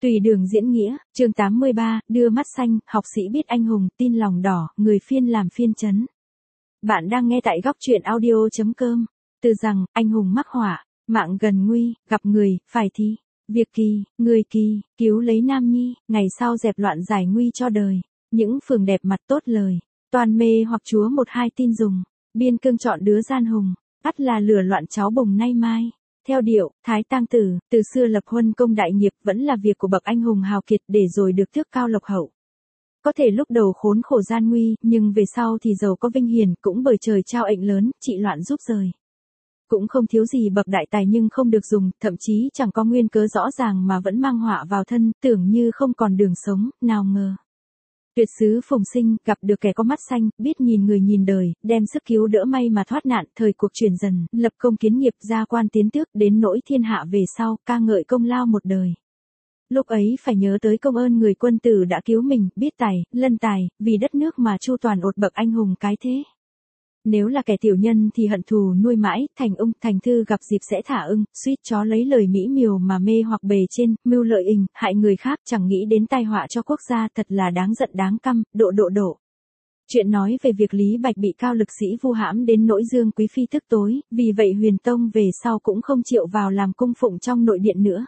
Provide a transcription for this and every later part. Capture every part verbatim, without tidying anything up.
Tùy đường diễn nghĩa, chương tám mươi ba, đưa mắt xanh, học sĩ biết anh hùng, tin lòng đỏ, người phiên làm phiên chấn. Bạn đang nghe tại góc truyện audio chấm com. Từ rằng, anh hùng mắc họa, mạng gần nguy, gặp người, phải thi. Việc kỳ, người kỳ, cứu lấy nam nhi, ngày sau dẹp loạn giải nguy cho đời. Những phường đẹp mặt tốt lời, toàn mê hoặc chúa một hai tin dùng. Biên cương chọn đứa gian hùng, ắt là lửa loạn cháu bồng nay mai. Theo điệu, Thái Tang Tử, từ xưa lập huân công đại nghiệp vẫn là việc của bậc anh hùng hào kiệt để rồi được tước cao lộc hậu. Có thể lúc đầu khốn khổ gian nguy, nhưng về sau thì giàu có vinh hiển cũng bởi trời trao ệnh lớn, trị loạn giúp rời. Cũng không thiếu gì bậc đại tài nhưng không được dùng, thậm chí chẳng có nguyên cớ rõ ràng mà vẫn mang họa vào thân, tưởng như không còn đường sống, nào ngờ. Tuyệt sứ Phùng Sinh, gặp được kẻ có mắt xanh, biết nhìn người nhìn đời, đem sức cứu đỡ may mà thoát nạn, thời cuộc chuyển dần, lập công kiến nghiệp gia quan tiến tước, đến nỗi thiên hạ về sau, ca ngợi công lao một đời. Lúc ấy phải nhớ tới công ơn người quân tử đã cứu mình, biết tài, lân tài, vì đất nước mà chu toàn ột bậc anh hùng cái thế. Nếu là kẻ tiểu nhân thì hận thù nuôi mãi, thành ung, thành thư gặp dịp sẽ thả ưng, suýt chó lấy lời mỹ miều mà mê hoặc bề trên, mưu lợi ình, hại người khác, chẳng nghĩ đến tai họa cho quốc gia, thật là đáng giận đáng căm, độ độ độ. Chuyện nói về việc Lý Bạch bị cao lực sĩ vu hãm đến nỗi Dương Quý Phi tức tối, vì vậy Huyền Tông về sau cũng không chịu vào làm cung phụng trong nội điện nữa.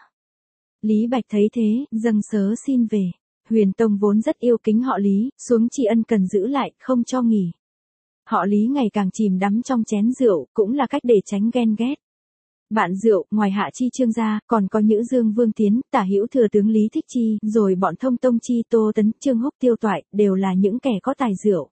Lý Bạch thấy thế, dâng sớ xin về. Huyền Tông vốn rất yêu kính họ Lý, xuống tri ân cần giữ lại, không cho nghỉ. Họ Lý ngày càng chìm đắm trong chén rượu, cũng là cách để tránh ghen ghét. Bạn rượu, ngoài Hạ Chi Trương gia, còn có Nhữ Dương Vương Tiến, Tả Hữu Thừa tướng Lý Thích Chi, rồi bọn Thông Tông Chi, Tô Tấn, Trương Húc Tiêu Toại, đều là những kẻ có tài rượu.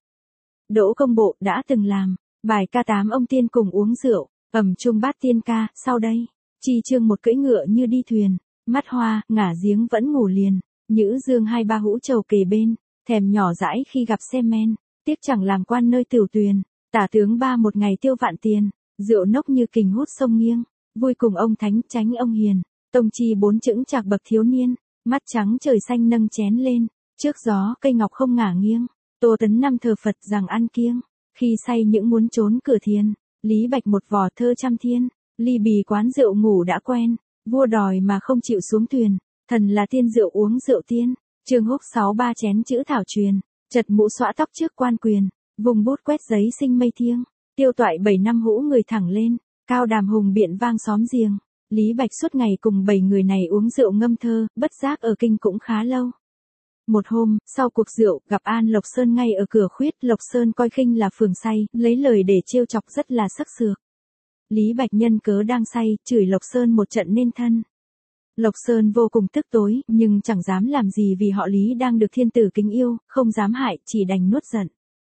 Đỗ Công Bộ đã từng làm bài ca tám ông tiên cùng uống rượu, ầm chung bát tiên ca, sau đây, Chi Trương một cưỡi ngựa như đi thuyền, mắt hoa, ngả giếng vẫn ngủ liền, Nhữ Dương hai ba hũ trầu kề bên, thèm nhỏ dãi khi gặp xe men. Tiếc chẳng làm quan nơi tửu tuyền, Tả tướng ba một ngày tiêu vạn tiền, rượu nốc như kình hút sông nghiêng, vui cùng ông thánh tránh ông hiền, Tông Chi bốn chững chạc bậc thiếu niên, mắt trắng trời xanh nâng chén lên, trước gió cây ngọc không ngả nghiêng, Tô Tấn năm thờ Phật rằng ăn kiêng, khi say những muốn trốn cửa thiền, Lý Bạch một vò thơ trăm thiên, ly bì quán rượu ngủ đã quen, vua đòi mà không chịu xuống thuyền, thần là tiên rượu uống rượu tiên, Trương Húc sáu ba chén chữ thảo truyền. Chật mũ xõa tóc trước quan quyền, vùng bút quét giấy sinh mây thiêng, Tiêu Toại bảy năm hũ người thẳng lên, Cao Đàm hùng biện vang xóm giềng, Lý Bạch suốt ngày cùng bảy người này uống rượu ngâm thơ, bất giác ở kinh cũng khá lâu. Một hôm, sau cuộc rượu, gặp An Lộc Sơn ngay ở cửa khuyết, Lộc Sơn coi khinh là phường say, lấy lời để trêu chọc rất là sắc sược. Lý Bạch nhân cớ đang say, chửi Lộc Sơn một trận nên thân. Lộc Sơn vô cùng tức tối, nhưng chẳng dám làm gì vì họ Lý đang được thiên tử kính yêu, không dám hại, chỉ đành nuốt giận.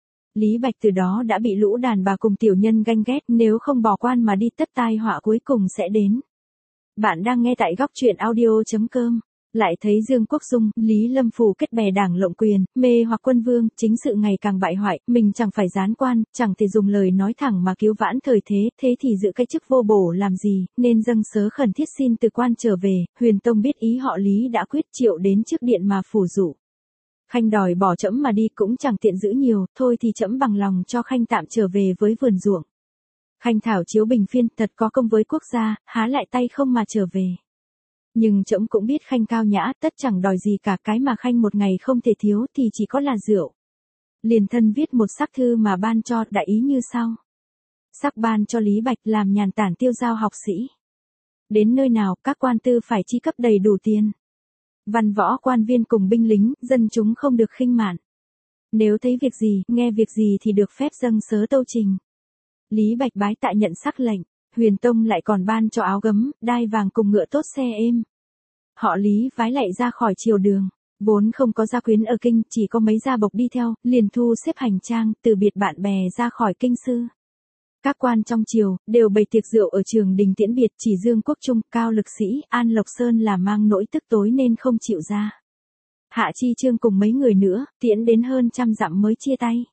Lý Bạch từ đó đã bị lũ đàn bà cùng tiểu nhân ganh ghét, nếu không bỏ quan mà đi tất tai họa cuối cùng sẽ đến. Bạn đang nghe tại góc truyện audio chấm com. Lại thấy Dương Quốc Dung, Lý Lâm Phủ kết bè đảng lộng quyền, mê hoặc quân vương, chính sự ngày càng bại hoại, mình chẳng phải gián quan, chẳng thể dùng lời nói thẳng mà cứu vãn thời thế, thế thì giữ cái chức vô bổ làm gì, nên dâng sớ khẩn thiết xin từ quan trở về. Huyền Tông biết ý họ Lý đã quyết triệu đến trước điện mà phủ dụ. Khanh đòi bỏ trẫm mà đi cũng chẳng tiện giữ nhiều, thôi thì trẫm bằng lòng cho Khanh tạm trở về với vườn ruộng. Khanh thảo chiếu bình phiên, thật có công với quốc gia, há lại tay không mà trở về. Nhưng trẫm cũng biết Khanh cao nhã, tất chẳng đòi gì cả, cái mà Khanh một ngày không thể thiếu thì chỉ có là rượu. Liền thân viết một sắc thư mà ban cho, đại ý như sau. Sắc ban cho Lý Bạch làm nhàn tản tiêu dao học sĩ. Đến nơi nào, các quan tư phải chi cấp đầy đủ tiền. Văn võ quan viên cùng binh lính, dân chúng không được khinh mạn. Nếu thấy việc gì, nghe việc gì thì được phép dâng sớ tâu trình. Lý Bạch bái tạ nhận sắc lệnh. Huyền Tông lại còn ban cho áo gấm, đai vàng cùng ngựa tốt xe êm. Họ Lý vái lạy ra khỏi triều đường, vốn không có gia quyến ở kinh, chỉ có mấy gia bộc đi theo, liền thu xếp hành trang, từ biệt bạn bè ra khỏi kinh sư. Các quan trong triều, đều bày tiệc rượu ở trường đình tiễn biệt, chỉ Dương Quốc Trung, Cao Lực Sĩ, An Lộc Sơn là mang nỗi tức tối nên không chịu ra. Hạ Chi Trương cùng mấy người nữa, tiễn đến hơn trăm dặm mới chia tay.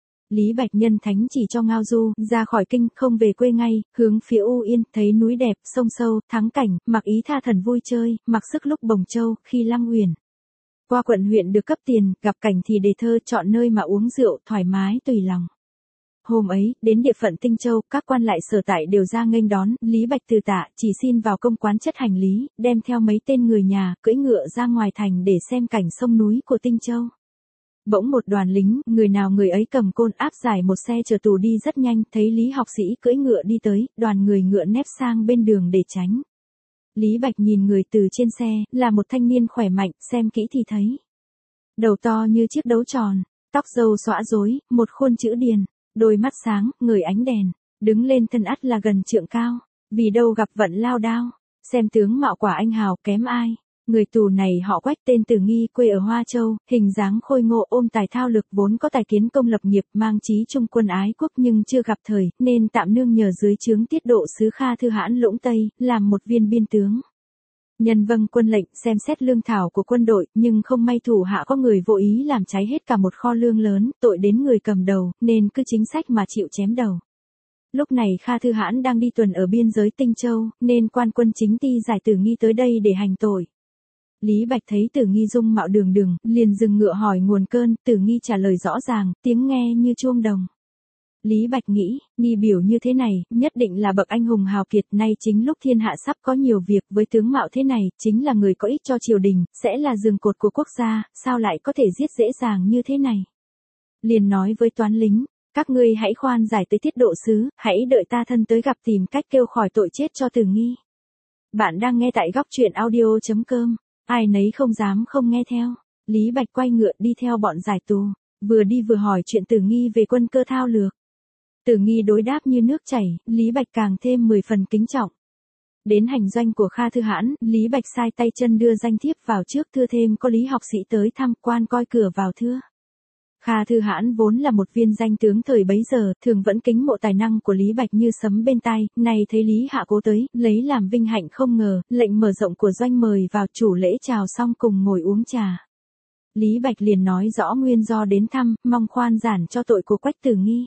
Lý Bạch nhân thánh chỉ cho ngao du, ra khỏi kinh, không về quê ngay, hướng phía U Yên, thấy núi đẹp, sông sâu, thắng cảnh, mặc ý tha thần vui chơi, mặc sức lúc bồng châu, khi Lăng Uyển. Qua quận huyện được cấp tiền, gặp cảnh thì đề thơ, chọn nơi mà uống rượu, thoải mái tùy lòng. Hôm ấy, đến địa phận Tinh Châu, các quan lại sở tại đều ra nghênh đón, Lý Bạch từ tạ, chỉ xin vào công quán chất hành lý, đem theo mấy tên người nhà, cưỡi ngựa ra ngoài thành để xem cảnh sông núi của Tinh Châu. Bỗng một đoàn lính, người nào người ấy cầm côn áp giải một xe chở tù đi rất nhanh, thấy Lý học sĩ cưỡi ngựa đi tới, đoàn người ngựa nép sang bên đường để tránh. Lý Bạch nhìn người từ trên xe, là một thanh niên khỏe mạnh, xem kỹ thì thấy. Đầu to như chiếc đấu tròn, tóc râu xõa rối, một khuôn chữ điền, đôi mắt sáng, ngời ánh đèn, đứng lên thân ắt là gần trượng cao, vì đâu gặp vận lao đao, xem tướng mạo quả anh hào kém ai. Người tù này họ Quách tên Tử Nghi, quê ở Hoa Châu, hình dáng khôi ngô, ôm tài thao lực, vốn có tài kiến công lập nghiệp, mang chí trung quân ái quốc nhưng chưa gặp thời, nên tạm nương nhờ dưới trướng tiết độ sứ Kha Thư Hãn Lũng Tây, làm một viên biên tướng. Nhân vâng quân lệnh xem xét lương thảo của quân đội, nhưng không may thủ hạ có người vô ý làm cháy hết cả một kho lương lớn, tội đến người cầm đầu, nên cứ chính sách mà chịu chém đầu. Lúc này Kha Thư Hãn đang đi tuần ở biên giới Tinh Châu, nên quan quân chính ti giải Tử Nghi tới đây để hành tội. Lý Bạch thấy Tử Nghi dung mạo đường đường, liền dừng ngựa hỏi nguồn cơn, Tử Nghi trả lời rõ ràng, tiếng nghe như chuông đồng. Lý Bạch nghĩ, nghi biểu như thế này, nhất định là bậc anh hùng hào kiệt, nay chính lúc thiên hạ sắp có nhiều việc, với tướng mạo thế này, chính là người có ích cho triều đình, sẽ là giường cột của quốc gia, sao lại có thể giết dễ dàng như thế này. Liền nói với toán lính, các ngươi hãy khoan giải tới tiết độ sứ, hãy đợi ta thân tới gặp tìm cách kêu khỏi tội chết cho Tử Nghi. Bạn đang nghe tại góc truyện audio chấm com. Ai nấy không dám không nghe theo. Lý Bạch quay ngựa đi theo bọn giải tù, vừa đi vừa hỏi chuyện Tử Nghi về quân cơ thao lược. Tử Nghi đối đáp như nước chảy, Lý Bạch càng thêm mười phần kính trọng. Đến hành doanh của Kha Thư Hãn, Lý Bạch sai tay chân đưa danh thiếp vào trước, thưa thêm có Lý học sĩ tới thăm, quan coi cửa vào thưa. Kha Thư Hãn vốn là một viên danh tướng thời bấy giờ, thường vẫn kính mộ tài năng của Lý Bạch như sấm bên tai, nay thấy Lý Hạ Cố tới, lấy làm vinh hạnh không ngờ, lệnh mở rộng của doanh mời vào, chủ lễ chào xong cùng ngồi uống trà. Lý Bạch liền nói rõ nguyên do đến thăm, mong khoan giản cho tội của Quách Tử Nghi.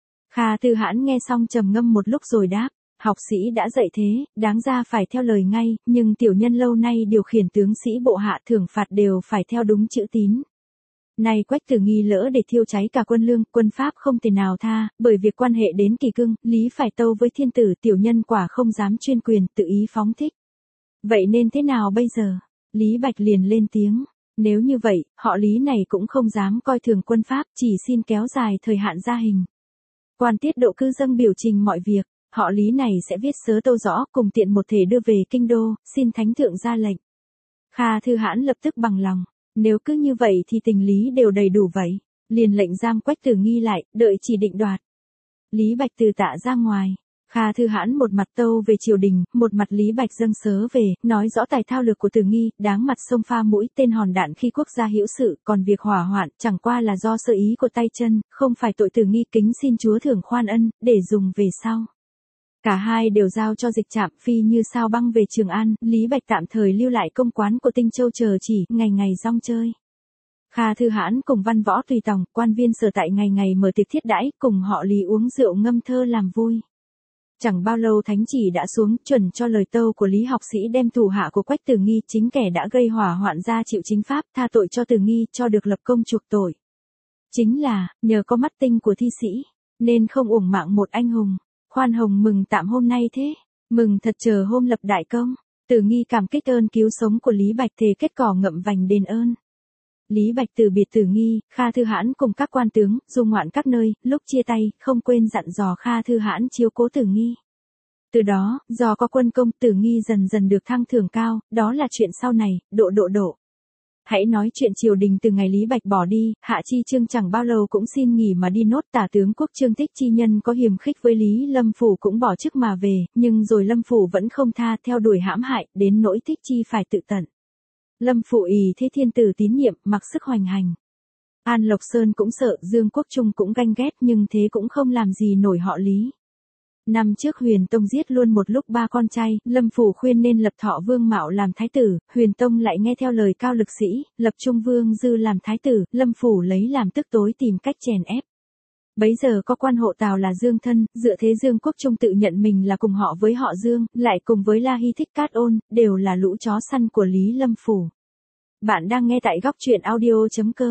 Kha Thư Hãn nghe xong trầm ngâm một lúc rồi đáp, học sĩ đã dạy thế, đáng ra phải theo lời ngay, nhưng tiểu nhân lâu nay điều khiển tướng sĩ bộ hạ thưởng phạt đều phải theo đúng chữ tín. Nay Quách Tử Nghi lỡ để thiêu cháy cả quân lương, quân pháp không thể nào tha, bởi việc quan hệ đến kỳ cương, lý phải tâu với thiên tử, tiểu nhân quả không dám chuyên quyền, tự ý phóng thích. Vậy nên thế nào bây giờ? Lý Bạch liền lên tiếng, nếu như vậy, họ Lý này cũng không dám coi thường quân pháp, chỉ xin kéo dài thời hạn gia hình. Quan tiết độ cư dâng biểu trình mọi việc, họ Lý này sẽ viết sớ tâu rõ, cùng tiện một thể đưa về kinh đô, xin thánh thượng ra lệnh. Kha Thư Hãn lập tức bằng lòng. Nếu cứ như vậy thì tình lý đều đầy đủ vậy, liền lệnh giam Quách Tử Nghi lại, đợi chỉ định đoạt. Lý Bạch từ tạ ra ngoài, Kha Thư Hãn một mặt tâu về triều đình, một mặt Lý Bạch dâng sớ về, nói rõ tài thao lược của Tử Nghi, đáng mặt sông pha mũi tên hòn đạn khi quốc gia hữu sự, còn việc hỏa hoạn chẳng qua là do sơ ý của tay chân, không phải tội Tử Nghi, kính xin chúa thưởng khoan ân, để dùng về sau. Cả hai đều giao cho Dịch Trạm Phi như sao băng về Trường An, Lý Bạch tạm thời lưu lại công quán của Tinh Châu chờ chỉ, ngày ngày rong chơi. Kha Thư Hãn cùng văn võ tùy tòng, quan viên sở tại ngày ngày mở tiệc thiết đãi, cùng họ Lý uống rượu ngâm thơ làm vui. Chẳng bao lâu thánh chỉ đã xuống, chuẩn cho lời tâu của Lý học sĩ đem thủ hạ của Quách Tử Nghi, chính kẻ đã gây hỏa hoạn ra chịu chính pháp, tha tội cho Tử Nghi, cho được lập công chuộc tội. Chính là, nhờ có mắt tinh của thi sĩ, nên không uổng mạng một anh hùng. Khoan hồng mừng tạm hôm nay thế, mừng thật chờ hôm lập đại công. Tử Nghi cảm kích ơn cứu sống của Lý Bạch, thề kết cỏ ngậm vành đền ơn. Lý Bạch từ biệt Tử Nghi, Kha Thư Hãn cùng các quan tướng, du ngoạn các nơi, lúc chia tay, không quên dặn dò Kha Thư Hãn chiếu cố Tử Nghi. Từ đó, do có quân công, Tử Nghi dần dần được thăng thưởng cao, đó là chuyện sau này, độ độ độ. Hãy nói chuyện triều đình từ ngày Lý Bạch bỏ đi, Hạ Chi Trương chẳng bao lâu cũng xin nghỉ mà đi nốt. Tả tướng quốc Trương Thích Chi nhân có hiềm khích với Lý Lâm Phủ cũng bỏ chức mà về, nhưng rồi Lâm Phủ vẫn không tha, theo đuổi hãm hại, đến nỗi Thích Chi phải tự tận. Lâm Phủ ỷ thế thiên tử tín nhiệm, mặc sức hoành hành. An Lộc Sơn cũng sợ, Dương Quốc Trung cũng ganh ghét, nhưng thế cũng không làm gì nổi họ Lý. Năm trước Huyền Tông giết luôn một lúc ba con trai, Lâm Phủ khuyên nên lập Thọ Vương Mạo làm thái tử, Huyền Tông lại nghe theo lời Cao Lực Sĩ, lập Trung Vương Dư làm thái tử, Lâm Phủ lấy làm tức tối tìm cách chèn ép. Bấy giờ có quan hộ Tào là Dương Thân, dựa thế Dương Quốc Trung tự nhận mình là cùng họ với họ Dương, lại cùng với La Hy Thích Cát Ôn, đều là lũ chó săn của Lý Lâm Phủ. Bạn đang nghe tại góc truyện audio chấm com.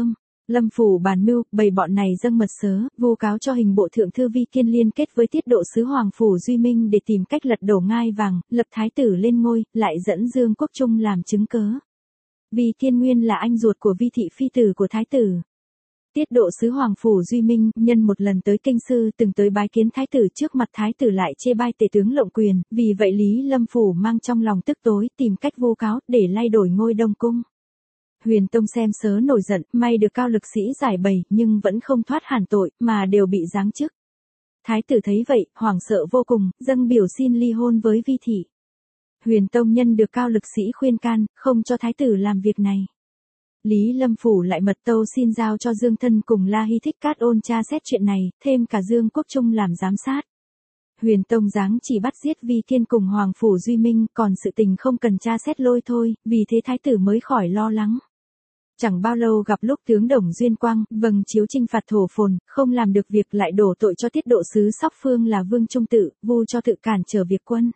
Lâm phủ bàn mưu, bầy bọn này dâng mật sớ, vu cáo cho hình bộ thượng thư Vi Kiên liên kết với tiết độ sứ Hoàng phủ Duy Minh để tìm cách lật đổ ngai vàng, lập thái tử lên ngôi, lại dẫn Dương Quốc Trung làm chứng cớ. Vi Kiên nguyên là anh ruột của Vi thị phi tử của thái tử. Tiết độ sứ Hoàng phủ Duy Minh, nhân một lần tới kinh sư từng tới bái kiến thái tử, trước mặt thái tử lại chê bai tể tướng lộng quyền, vì vậy Lý Lâm phủ mang trong lòng tức tối, tìm cách vu cáo, để lay đổi ngôi Đông cung. Huyền Tông xem sớ nổi giận, may được cao lực sĩ giải bày, nhưng vẫn không thoát hẳn tội, mà đều bị giáng chức. Thái tử thấy vậy, hoảng sợ vô cùng, dâng biểu xin ly hôn với Vi thị. Huyền Tông nhân được cao lực sĩ khuyên can, không cho thái tử làm việc này. Lý Lâm phủ lại mật tâu xin giao cho Dương Thân cùng La Hy Thích Cát ôn tra xét chuyện này, thêm cả Dương Quốc Trung làm giám sát. Huyền Tông giáng chỉ bắt giết Vi Kiên cùng Hoàng phủ Duy Minh, còn sự tình không cần tra xét lôi thôi, vì thế thái tử mới khỏi lo lắng. Chẳng bao lâu gặp lúc tướng Đồng Duyên Quang, vâng chiếu trinh phạt thổ phồn, không làm được việc lại đổ tội cho tiết độ sứ Sóc Phương là Vương Trung Tự, vu cho tự cản trở việc quân.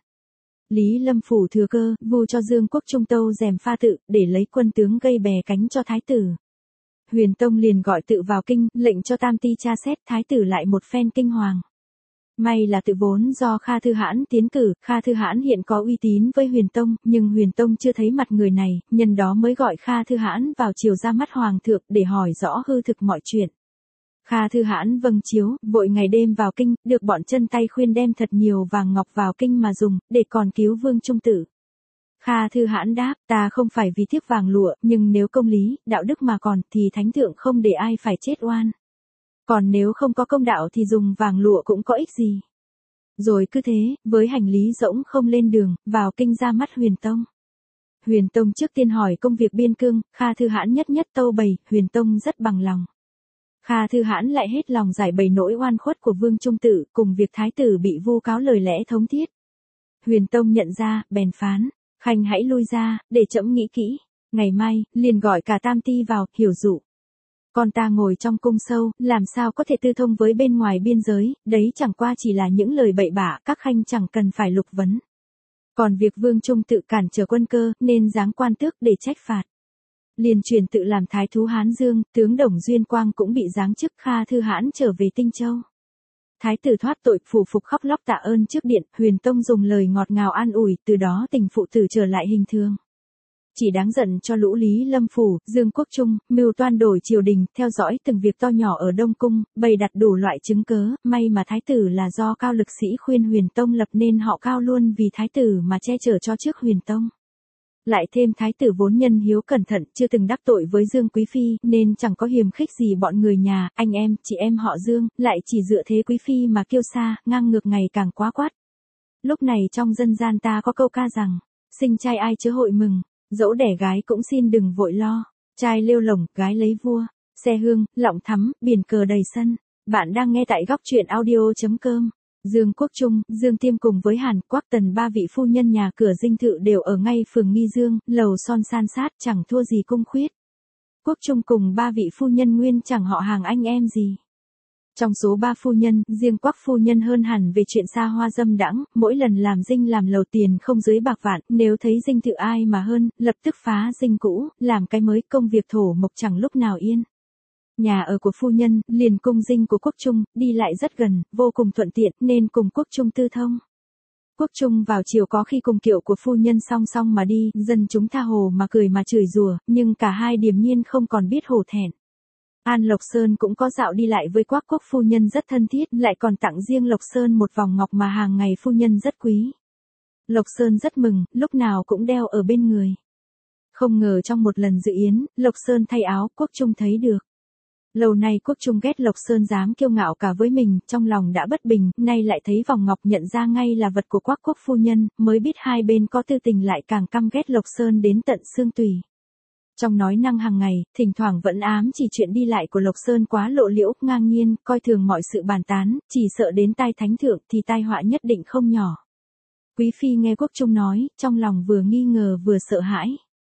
Lý Lâm phủ thừa cơ, vu cho Dương Quốc Trung tâu rèm pha tự, để lấy quân tướng gây bè cánh cho thái tử. Huyền Tông liền gọi tự vào kinh, lệnh cho tam ti tra xét, thái tử lại một phen kinh hoàng. May là tự vốn do Kha Thư Hãn tiến cử, Kha Thư Hãn hiện có uy tín với Huyền Tông, nhưng Huyền Tông chưa thấy mặt người này, nhân đó mới gọi Kha Thư Hãn vào chiều ra mắt Hoàng thượng để hỏi rõ hư thực mọi chuyện. Kha Thư Hãn vâng chiếu, vội ngày đêm vào kinh, được bọn chân tay khuyên đem thật nhiều vàng ngọc vào kinh mà dùng, để còn cứu Vương Trung Tự. Kha Thư Hãn đáp, ta không phải vì tiếc vàng lụa, nhưng nếu công lý, đạo đức mà còn, thì thánh thượng không để ai phải chết oan. Còn nếu không có công đạo thì dùng vàng lụa cũng có ích gì. Rồi cứ thế, với hành lý rỗng không lên đường, vào kinh ra mắt Huyền Tông. Huyền Tông trước tiên hỏi công việc biên cương, Kha Thư Hãn nhất nhất tâu bày, Huyền Tông rất bằng lòng. Kha Thư Hãn lại hết lòng giải bày nỗi oan khuất của Vương Trung Tự, cùng việc thái tử bị vu cáo lời lẽ thống thiết. Huyền Tông nhận ra, bèn phán, khanh hãy lui ra, để trẫm nghĩ kỹ. Ngày mai, liền gọi cả tam ti vào, hiểu dụ. Con ta ngồi trong cung sâu, làm sao có thể tư thông với bên ngoài biên giới, đấy chẳng qua chỉ là những lời bậy bạ, các khanh chẳng cần phải lục vấn. Còn việc Vương Trung Tự cản trở quân cơ, nên giáng quan tước để trách phạt. Liền truyền tự làm thái thú Hán Dương, tướng Đồng Duyên Quang cũng bị giáng chức, Kha Thư Hãn trở về Tinh Châu. Thái tử thoát tội, phủ phục khóc lóc tạ ơn trước điện, Huyền Tông dùng lời ngọt ngào an ủi, từ đó tình phụ tử trở lại hình thường. Chỉ đáng giận cho lũ Lý Lâm phủ, Dương Quốc Trung, mưu toan đổi triều đình, theo dõi từng việc to nhỏ ở Đông Cung, bày đặt đủ loại chứng cớ, may mà thái tử là do cao lực sĩ khuyên Huyền Tông lập nên họ Cao luôn vì thái tử mà che chở cho trước Huyền Tông. Lại thêm thái tử vốn nhân hiếu cẩn thận, chưa từng đắc tội với Dương Quý Phi, nên chẳng có hiềm khích gì bọn người nhà, anh em, chị em họ Dương, lại chỉ dựa thế Quý Phi mà kiêu sa, ngang ngược ngày càng quá quát. Lúc này trong dân gian ta có câu ca rằng, sinh trai ai chớ hội mừng, dẫu đẻ gái cũng xin đừng vội lo, trai lêu lổng, gái lấy vua, xe hương, lọng thắm, biển cờ đầy sân. Bạn đang nghe tại góc truyện audio chấm com. Dương Quốc Trung, Dương Tiêm cùng với Hàn Quắc Tần ba vị phu nhân nhà cửa dinh thự đều ở ngay phường Nghi Dương, lầu son san sát chẳng thua gì cung khuyết. Quốc Trung cùng ba vị phu nhân nguyên chẳng họ hàng anh em gì. Trong số ba phu nhân, riêng Quắc phu nhân hơn hẳn về chuyện xa hoa dâm đãng, mỗi lần làm dinh làm lầu tiền không dưới bạc vạn, nếu thấy dinh thự ai mà hơn, lập tức phá dinh cũ, làm cái mới, công việc thổ mộc chẳng lúc nào yên. Nhà ở của phu nhân, liền cung dinh của Quốc Trung, đi lại rất gần, vô cùng thuận tiện, nên cùng Quốc Trung tư thông. Quốc Trung vào chiều có khi cùng kiệu của phu nhân song song mà đi, dân chúng tha hồ mà cười mà chửi rủa, nhưng cả hai điềm nhiên không còn biết hổ thẹn. An Lộc Sơn cũng có dạo đi lại với Quắc Quốc phu nhân rất thân thiết, lại còn tặng riêng Lộc Sơn một vòng ngọc mà hàng ngày phu nhân rất quý. Lộc Sơn rất mừng, lúc nào cũng đeo ở bên người. Không ngờ trong một lần dự yến, Lộc Sơn thay áo, Quốc Trung thấy được. Lâu nay Quốc Trung ghét Lộc Sơn dám kiêu ngạo cả với mình, trong lòng đã bất bình, nay lại thấy vòng ngọc nhận ra ngay là vật của Quắc Quốc phu nhân, mới biết hai bên có tư tình, lại càng căm ghét Lộc Sơn đến tận xương tủy. Trong nói năng hàng ngày, thỉnh thoảng vẫn ám chỉ chuyện đi lại của Lộc Sơn quá lộ liễu, ngang nhiên, coi thường mọi sự bàn tán, chỉ sợ đến tai thánh thượng thì tai họa nhất định không nhỏ. Quý phi nghe Quốc Trung nói, trong lòng vừa nghi ngờ vừa sợ hãi.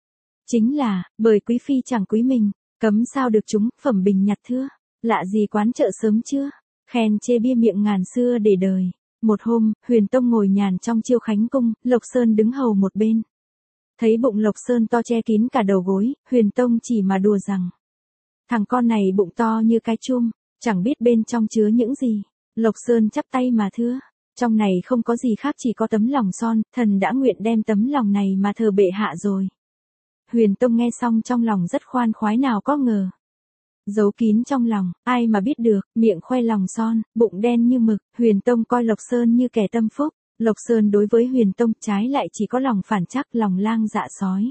Chính là, bởi quý phi chẳng quý mình, cấm sao được chúng, phẩm bình nhặt thưa, lạ gì quán chợ sớm chưa, khen chê bia miệng ngàn xưa để đời. Một hôm, Huyền Tông ngồi nhàn trong Chiêu Khánh cung, Lộc Sơn đứng hầu một bên. Thấy bụng Lộc Sơn to che kín cả đầu gối, Huyền Tông chỉ mà đùa rằng, Thằng con này bụng to như cái chum, chẳng biết bên trong chứa những gì. Lộc Sơn chắp tay mà thưa, trong này không có gì khác chỉ có tấm lòng son, thần đã nguyện đem tấm lòng này mà thờ bệ hạ rồi. Huyền Tông nghe xong trong lòng rất khoan khoái, nào có ngờ. Giấu kín trong lòng, ai mà biết được, miệng khoe lòng son, bụng đen như mực, Huyền Tông coi Lộc Sơn như kẻ tâm phúc. Lộc Sơn đối với Huyền Tông trái lại chỉ có lòng phản trắc, lòng lang dạ sói.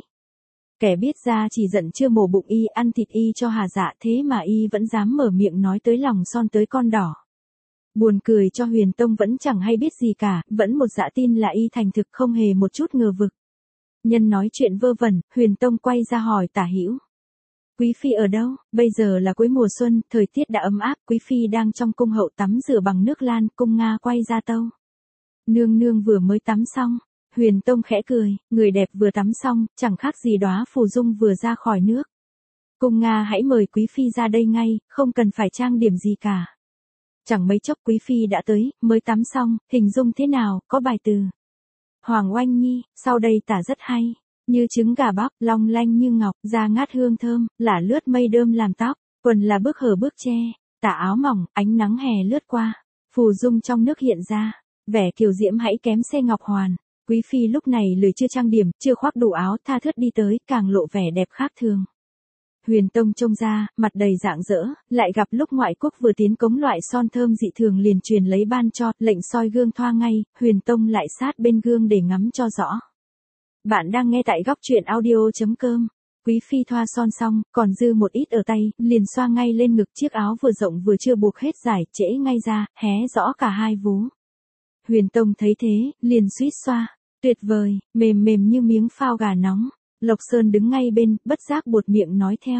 Kẻ biết ra chỉ giận chưa mổ bụng y, ăn thịt y cho hà dạ, thế mà y vẫn dám mở miệng nói tới lòng son tới con đỏ. Buồn cười cho Huyền Tông vẫn chẳng hay biết gì cả, vẫn một dạ tin là y thành thực, không hề một chút ngờ vực. Nhân nói chuyện vơ vẩn, Huyền Tông quay ra hỏi Tả Hữu: Quý phi ở đâu? Bây giờ là cuối mùa xuân, thời tiết đã ấm áp, quý phi đang trong cung hậu tắm rửa bằng nước lan, cung Nga quay ra tâu. Nương nương vừa mới tắm xong. Huyền Tông khẽ cười, người đẹp vừa tắm xong, chẳng khác gì đóa phù dung vừa ra khỏi nước. Cung Nga hãy mời quý phi ra đây ngay, không cần phải trang điểm gì cả. Chẳng mấy chốc quý phi đã tới, mới tắm xong, hình dung thế nào, có bài từ. Hoàng Oanh Nhi, sau đây tả rất hay. Như trứng gà bóc, long lanh như ngọc, da ngát hương thơm, lả lướt mây đơm làm tóc, quần là bước hở bước che, tả áo mỏng, ánh nắng hè lướt qua, phù dung trong nước hiện ra, vẻ kiều diễm hãy kém xe ngọc hoàn. Quý phi lúc này lười chưa trang điểm, chưa khoác đủ áo, tha thướt đi tới, càng lộ vẻ đẹp khác thường. Huyền Tông trông ra, mặt đầy rạng rỡ, lại gặp lúc ngoại quốc vừa tiến cống loại son thơm dị thường liền truyền lấy ban cho, lệnh soi gương thoa ngay, Huyền Tông lại sát bên gương để ngắm cho rõ. Bạn đang nghe tại góc truyện audio chấm com. Quý phi thoa son xong, còn dư một ít ở tay, liền xoa ngay lên ngực, chiếc áo vừa rộng vừa chưa buộc hết giải, trễ ngay ra, hé rõ cả hai vú. Huyền Tông thấy thế, liền suýt xoa. Tuyệt vời, mềm mềm như miếng phao gà nóng. Lộc Sơn đứng ngay bên, bất giác buột miệng nói theo.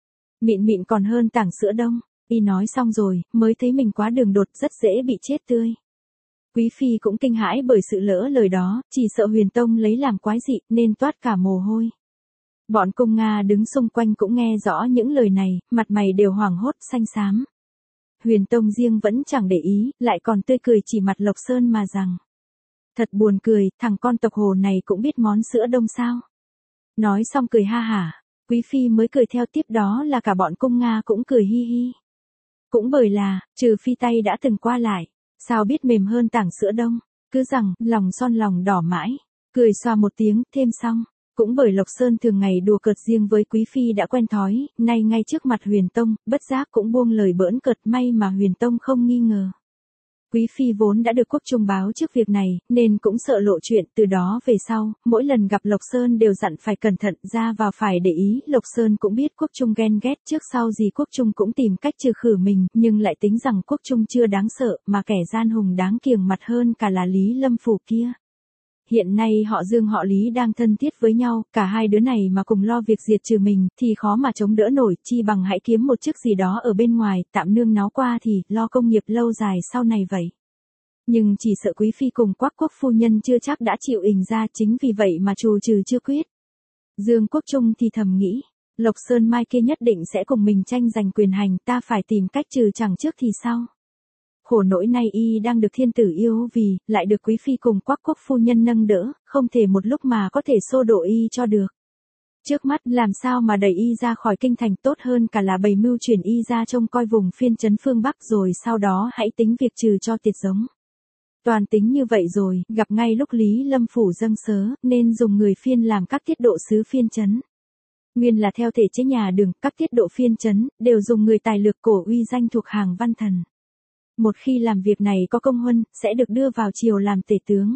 Mịn mịn còn hơn tảng sữa đông. Y nói xong rồi, mới thấy mình quá đường đột, rất dễ bị chết tươi. Quý phi cũng kinh hãi bởi sự lỡ lời đó, chỉ sợ Huyền Tông lấy làm quái dị, nên toát cả mồ hôi. Bọn cung Nga đứng xung quanh cũng nghe rõ những lời này, mặt mày đều hoảng hốt, xanh xám. Huyền Tông riêng vẫn chẳng để ý, lại còn tươi cười chỉ mặt Lộc Sơn mà rằng. Thật buồn cười, thằng con tộc Hồ này cũng biết món sữa đông sao. Nói xong cười ha hả, quý phi mới cười theo, tiếp đó là cả bọn cung Nga cũng cười hi hi. Cũng bởi là, trừ phi tay đã từng qua lại, sao biết mềm hơn tảng sữa đông, cứ rằng, lòng son lòng đỏ mãi, cười xoa một tiếng, thêm xong. Cũng bởi Lộc Sơn thường ngày đùa cợt riêng với quý phi đã quen thói, nay ngay trước mặt Huyền Tông, bất giác cũng buông lời bỡn cợt, may mà Huyền Tông không nghi ngờ. Quý phi vốn đã được Quốc Trung báo trước việc này, nên cũng sợ lộ chuyện, từ đó về sau, mỗi lần gặp Lộc Sơn đều dặn phải cẩn thận, ra vào phải để ý. Lộc Sơn cũng biết Quốc Trung ghen ghét, trước sau gì Quốc Trung cũng tìm cách trừ khử mình, nhưng lại tính rằng Quốc Trung chưa đáng sợ, mà kẻ gian hùng đáng kiêng mặt hơn cả là Lý Lâm Phủ kia. Hiện nay họ Dương họ Lý đang thân thiết với nhau, cả hai đứa này mà cùng lo việc diệt trừ mình, thì khó mà chống đỡ nổi, chi bằng hãy kiếm một chức gì đó ở bên ngoài, tạm nương nó qua thì, lo công nghiệp lâu dài sau này vậy. Nhưng chỉ sợ quý phi cùng Quắc Quốc phu nhân chưa chắc đã chịu ình ra, chính vì vậy mà trù trừ chưa quyết. Dương Quốc Trung thì thầm nghĩ, Lộc Sơn mai kia nhất định sẽ cùng mình tranh giành quyền hành, ta phải tìm cách trừ chẳng trước thì sao. Khổ nỗi nay y đang được thiên tử yêu vì, lại được quý phi cùng Quắc Quốc phu nhân nâng đỡ, không thể một lúc mà có thể xô đổ y cho được. Trước mắt làm sao mà đẩy y ra khỏi kinh thành, tốt hơn cả là bày mưu chuyển y ra trông coi vùng phiên trấn phương Bắc, rồi sau đó hãy tính việc trừ cho tiệt giống. Toàn tính như vậy rồi, gặp ngay lúc Lý Lâm Phủ dâng sớ, nên dùng người phiên làm các tiết độ sứ phiên trấn. Nguyên là theo thể chế nhà Đường, các tiết độ phiên trấn đều dùng người tài lược cổ uy danh thuộc hàng văn thần. Một khi làm việc này có công huân, sẽ được đưa vào triều làm tể tướng.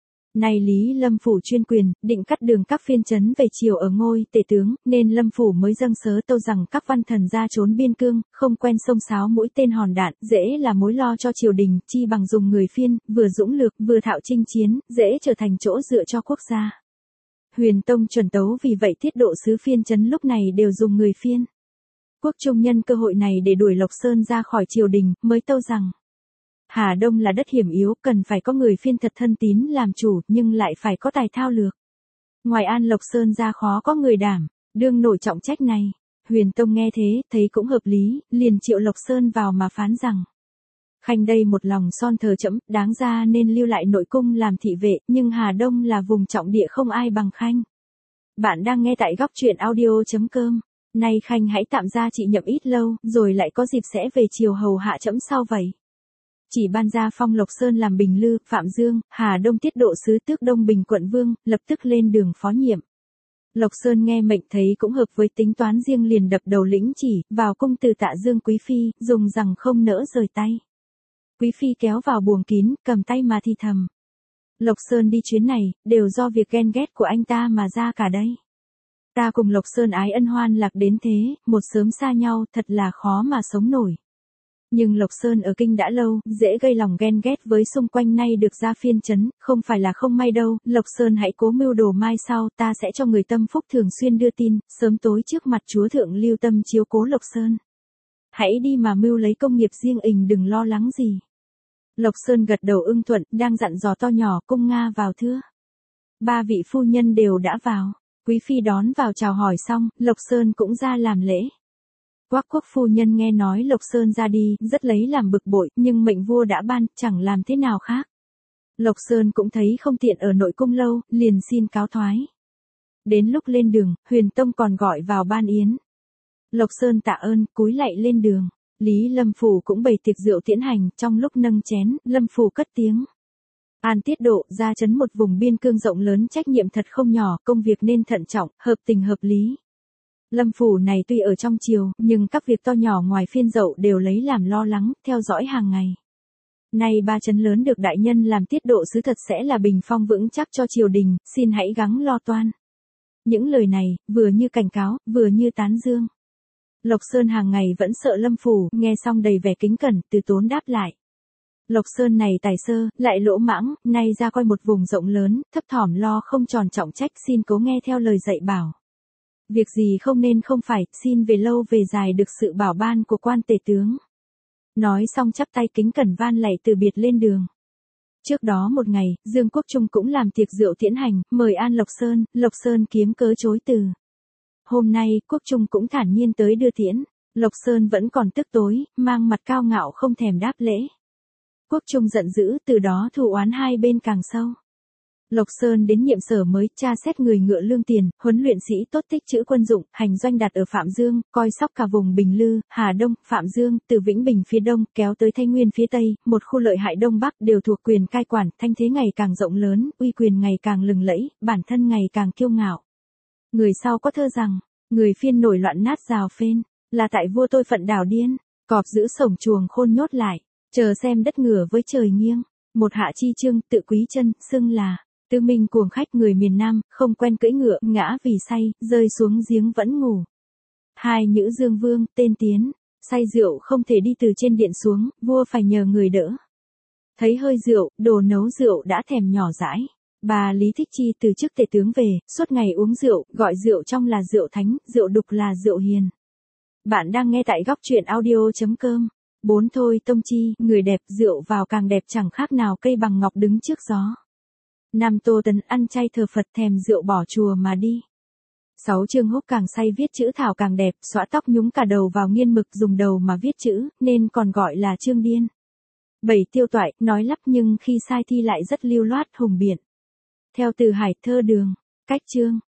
Nay Lý Lâm Phủ chuyên quyền, định cắt đường các phiên trấn về triều ở ngôi tể tướng, nên Lâm Phủ mới dâng sớ tâu rằng các văn thần ra trốn biên cương, không quen xông xáo mũi tên hòn đạn, dễ là mối lo cho triều đình, chi bằng dùng người phiên, vừa dũng lược, vừa thạo chinh chiến, dễ trở thành chỗ dựa cho quốc gia. Huyền Tông chuẩn tấu vì vậy tiết độ sứ phiên trấn lúc này đều dùng người phiên. Quốc Trung nhân cơ hội này để đuổi Lộc Sơn ra khỏi triều đình, mới tâu rằng Hà Đông là đất hiểm yếu, cần phải có người phiên thật thân tín làm chủ, nhưng lại phải có tài thao lược. Ngoài An Lộc Sơn ra khó có người đảm đương nổi trọng trách này. Huyền Tông nghe thế, thấy cũng hợp lý, liền triệu Lộc Sơn vào mà phán rằng khanh đây một lòng son thờ trẫm, đáng ra nên lưu lại nội cung làm thị vệ, nhưng Hà Đông là vùng trọng địa không ai bằng khanh. Bạn đang nghe tại góc truyện audio chấm com. Nay khanh hãy tạm gia chị nhậm ít lâu, rồi lại có dịp sẽ về chiều hầu hạ trẫm sau vậy. Chỉ ban ra phong Lộc Sơn làm Bình Lư, Phạm Dương, Hà Đông tiết độ sứ tước Đông Bình quận vương, lập tức lên đường phó nhiệm. Lộc Sơn nghe mệnh thấy cũng hợp với tính toán riêng liền đập đầu lĩnh chỉ, vào cung từ tạ Dương quý phi, dùng rằng không nỡ rời tay. Quý phi kéo vào buồng kín, cầm tay mà thì thầm. Lộc Sơn đi chuyến này, đều do việc ghen ghét của anh ta mà ra cả đây. Ta cùng Lộc Sơn ái ân hoan lạc đến thế, một sớm xa nhau, thật là khó mà sống nổi. Nhưng Lộc Sơn ở kinh đã lâu, dễ gây lòng ghen ghét với xung quanh, nay được ra phiên trấn, không phải là không may đâu, Lộc Sơn hãy cố mưu đồ, mai sau ta sẽ cho người tâm phúc thường xuyên đưa tin, sớm tối trước mặt chúa thượng lưu tâm chiếu cố Lộc Sơn. Hãy đi mà mưu lấy công nghiệp riêng ình, đừng lo lắng gì. Lộc Sơn gật đầu ưng thuận, đang dặn dò to nhỏ, cung Nga vào thưa. Ba vị phu nhân đều đã vào, quý phi đón vào chào hỏi xong, Lộc Sơn cũng ra làm lễ. Quắc quốc phu nhân nghe nói Lộc Sơn ra đi, rất lấy làm bực bội, nhưng mệnh vua đã ban, chẳng làm thế nào khác. Lộc Sơn cũng thấy không tiện ở nội cung lâu, liền xin cáo thoái. Đến lúc lên đường, Huyền Tông còn gọi vào ban yến. Lộc Sơn tạ ơn, cúi lạy lên đường. Lý Lâm Phủ cũng bày tiệc rượu tiễn hành, trong lúc nâng chén, Lâm Phủ cất tiếng. An tiết độ, ra trấn một vùng biên cương rộng lớn, trách nhiệm thật không nhỏ, công việc nên thận trọng, hợp tình hợp lý. Lâm Phủ này tuy ở trong triều, nhưng các việc to nhỏ ngoài phiên dậu đều lấy làm lo lắng, theo dõi hàng ngày. Nay ba trấn lớn được đại nhân làm tiết độ sứ thật sẽ là bình phong vững chắc cho triều đình, xin hãy gắng lo toan. Những lời này, vừa như cảnh cáo, vừa như tán dương. Lộc Sơn hàng ngày vẫn sợ Lâm Phủ, nghe xong đầy vẻ kính cẩn, từ tốn đáp lại. Lộc Sơn này tài sơ, lại lỗ mãng, nay ra coi một vùng rộng lớn, thấp thỏm lo không tròn trọng trách, xin cố nghe theo lời dạy bảo. Việc gì không nên không phải, xin về lâu về dài được sự bảo ban của quan tể tướng. Nói xong chắp tay kính cẩn van lạy từ biệt lên đường. Trước đó một ngày, Dương Quốc Trung cũng làm tiệc rượu tiễn hành, mời an Lộc Sơn, Lộc Sơn kiếm cớ chối từ. Hôm nay, Quốc Trung cũng thản nhiên tới đưa tiễn, Lộc Sơn vẫn còn tức tối, mang mặt cao ngạo không thèm đáp lễ. Quốc Trung giận dữ, từ đó thù oán hai bên càng sâu. Lộc Sơn đến nhiệm sở mới, tra xét người ngựa lương tiền, huấn luyện sĩ tốt, tích trữ quân dụng, hành doanh đặt ở Phạm Dương, coi sóc cả vùng Bình Lư, Hà Đông, Phạm Dương, từ Vĩnh Bình phía đông, kéo tới Thanh Nguyên phía tây, một khu lợi hại đông bắc đều thuộc quyền cai quản, thanh thế ngày càng rộng lớn, uy quyền ngày càng lừng lẫy, bản thân ngày càng kiêu ngạo. Người sau có thơ rằng, người phiên nổi loạn nát rào phên, là tại vua tôi phận đảo điên, cọp giữ sổng chuồng khôn nhốt lại, chờ xem đất ngửa với trời nghiêng. Một hạ chi chương, tự quý chân, xưng là Tư Minh cuồng khách, người miền Nam, không quen cưỡi ngựa, ngã vì say, rơi xuống giếng vẫn ngủ. Hai Nhữ Dương Vương, tên Tiến, say rượu không thể đi từ trên điện xuống, vua phải nhờ người đỡ. Thấy hơi rượu, đồ nấu rượu đã thèm nhỏ dãi. Bà Lý Thích Chi từ chức tể tướng về, suốt ngày uống rượu, gọi rượu trong là rượu thánh, rượu đục là rượu hiền. Bạn đang nghe tại góc truyện audio chấm com. Bốn Thôi Tông Chi, người đẹp, rượu vào càng đẹp, chẳng khác nào cây bằng ngọc đứng trước gió. Năm Tô Tấn, ăn chay thờ Phật, thèm rượu bỏ chùa mà đi. Sáu Trương Húc càng say viết chữ thảo càng đẹp, xõa tóc nhúng cả đầu vào nghiên mực, dùng đầu mà viết chữ, nên còn gọi là Trương Điên. Bảy Tiêu Toại, nói lắp nhưng khi sai thi lại rất lưu loát, hùng biện. Theo Từ Hải, thơ đường, cách chương.